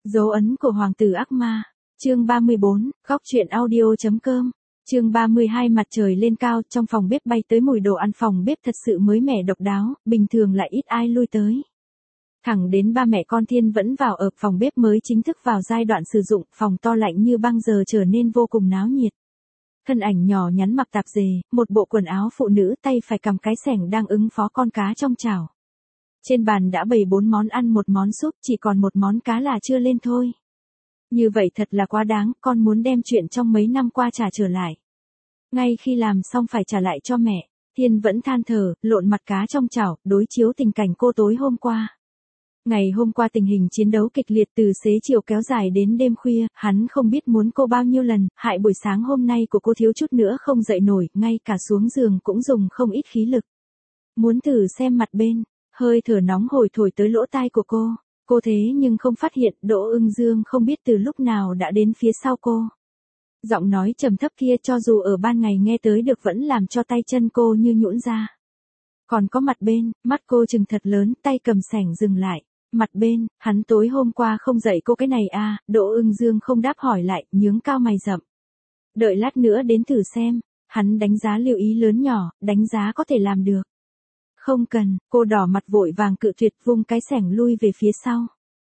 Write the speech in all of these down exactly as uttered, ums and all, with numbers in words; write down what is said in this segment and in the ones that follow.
Dấu ấn của hoàng tử ác ma. Chương ba mươi bốn, góc truyện audio.com. Chương ba mươi hai mặt trời lên cao, trong phòng bếp bay tới mùi đồ ăn phòng bếp thật sự mới mẻ độc đáo, bình thường lại ít ai lui tới. Thẳng đến ba mẹ con Thiên vẫn vào ở phòng bếp mới chính thức vào giai đoạn sử dụng, phòng to lạnh như băng giờ trở nên vô cùng náo nhiệt. Thân ảnh nhỏ nhắn mặc tạp dề, một bộ quần áo phụ nữ tay phải cầm cái xẻng đang ứng phó con cá trong chảo. Trên bàn đã bày bốn món ăn một món súp, chỉ còn một món cá là chưa lên thôi. Như vậy thật là quá đáng, con muốn đem chuyện trong mấy năm qua trả trở lại. Ngay khi làm xong phải trả lại cho mẹ, Thiên vẫn than thở, lộn mặt cá trong chảo, đối chiếu tình cảnh cô tối hôm qua. Ngày hôm qua tình hình chiến đấu kịch liệt từ xế chiều kéo dài đến đêm khuya, hắn không biết muốn cô bao nhiêu lần, hại buổi sáng hôm nay của cô thiếu chút nữa không dậy nổi, ngay cả xuống giường cũng dùng không ít khí lực. Muốn thử xem mặt bên, hơi thở nóng hổi thổi tới lỗ tai của cô, cô thế nhưng không phát hiện Đỗ Ưng Dương không biết từ lúc nào đã đến phía sau cô. Giọng nói trầm thấp kia cho dù ở ban ngày nghe tới được vẫn làm cho tay chân cô như nhũn ra. Còn có mặt bên, mắt cô trừng thật lớn, tay cầm xẻng dừng lại. Mặt bên, hắn tối hôm qua không dạy cô cái này à, Đỗ Ưng Dương không đáp hỏi lại, nhướng cao mày rậm. Đợi lát nữa đến thử xem, hắn đánh giá lưu ý lớn nhỏ, đánh giá có thể làm được. Không cần, cô đỏ mặt vội vàng cự tuyệt vung cái xẻng lui về phía sau.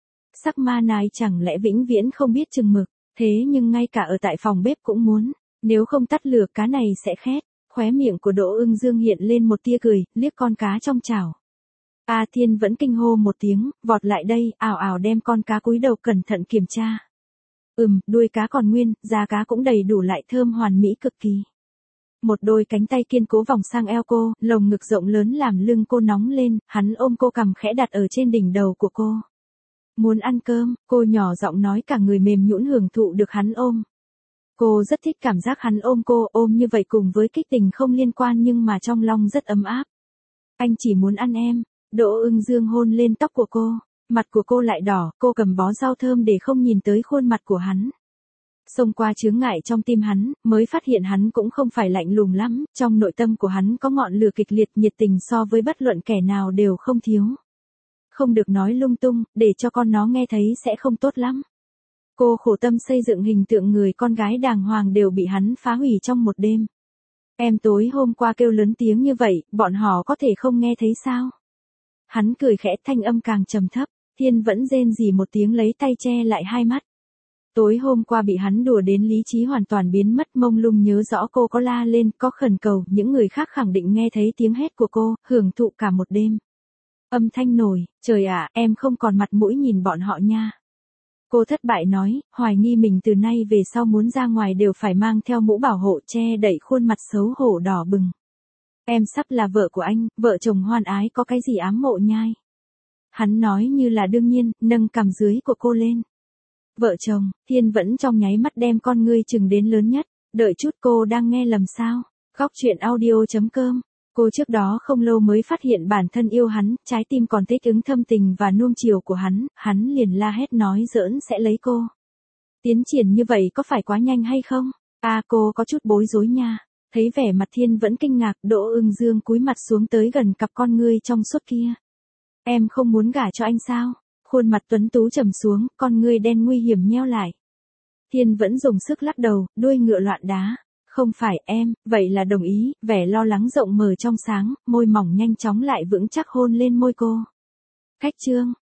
Sắc ma này chẳng lẽ vĩnh viễn không biết chừng mực, thế nhưng ngay cả ở tại phòng bếp cũng muốn, nếu không tắt lửa cá này sẽ khét. Khóe miệng của Đỗ Ưng Dương hiện lên một tia cười, liếc con cá trong chảo. A Thiên vẫn kinh hô một tiếng, vọt lại đây, ảo ảo đem con cá cúi đầu cẩn thận kiểm tra. Ừm, đuôi cá còn nguyên, da cá cũng đầy đủ lại thơm hoàn mỹ cực kỳ. Một đôi cánh tay kiên cố vòng sang eo cô, lồng ngực rộng lớn làm lưng cô nóng lên, hắn ôm cô cằm khẽ đặt ở trên đỉnh đầu của cô. Muốn ăn cơm, cô nhỏ giọng nói cả người mềm nhũn hưởng thụ được hắn ôm. Cô rất thích cảm giác hắn ôm cô, ôm như vậy cùng với kích tình không liên quan nhưng mà trong lòng rất ấm áp. Anh chỉ muốn ăn em. Đỗ Ưng Dương hôn lên tóc của cô, mặt của cô lại đỏ, cô cầm bó rau thơm để không nhìn tới khuôn mặt của hắn. Xông qua chướng ngại trong tim hắn, mới phát hiện hắn cũng không phải lạnh lùng lắm, trong nội tâm của hắn có ngọn lửa kịch liệt nhiệt tình so với bất luận kẻ nào đều không thiếu. Không được nói lung tung, để cho con nó nghe thấy sẽ không tốt lắm. Cô khổ tâm xây dựng hình tượng người con gái đàng hoàng đều bị hắn phá hủy trong một đêm. Em tối hôm qua kêu lớn tiếng như vậy, bọn họ có thể không nghe thấy sao? Hắn cười khẽ thanh âm càng trầm thấp, Thiên vẫn rên rỉ một tiếng lấy tay che lại hai mắt. Tối hôm qua bị hắn đùa đến lý trí hoàn toàn biến mất mông lung nhớ rõ cô có la lên, có khẩn cầu, những người khác khẳng định nghe thấy tiếng hét của cô, hưởng thụ cả một đêm. Âm thanh nổi, trời ạ, em không còn mặt mũi nhìn bọn họ nha. Cô thất bại nói, hoài nghi mình từ nay về sau muốn ra ngoài đều phải mang theo mũ bảo hộ che đậy khuôn mặt xấu hổ đỏ bừng. Em sắp là vợ của anh, vợ chồng hoan ái có cái gì ám mộ nhai. Hắn nói như là đương nhiên, nâng cằm dưới của cô lên. Vợ chồng, Thiên vẫn trong nháy mắt đem con ngươi chừng đến lớn nhất, đợi chút cô đang nghe lầm sao. Góc truyện audio.com. Cô trước đó không lâu mới phát hiện bản thân yêu hắn, trái tim còn thích ứng thâm tình và nuông chiều của hắn, hắn liền la hét nói giỡn sẽ lấy cô. Tiến triển như vậy có phải quá nhanh hay không? À cô có chút bối rối nha. Thấy vẻ mặt Thiên vẫn kinh ngạc, Đỗ Ưng Dương cúi mặt xuống tới gần cặp con ngươi trong suốt kia. Em không muốn gả cho anh sao? Khuôn mặt tuấn tú trầm xuống, con ngươi đen nguy hiểm nheo lại. Thiên vẫn dùng sức lắc đầu, đuôi ngựa loạn đá. Không phải em, vậy là đồng ý, vẻ lo lắng rộng mở trong sáng, môi mỏng nhanh chóng lại vững chắc hôn lên môi cô. Khách trương,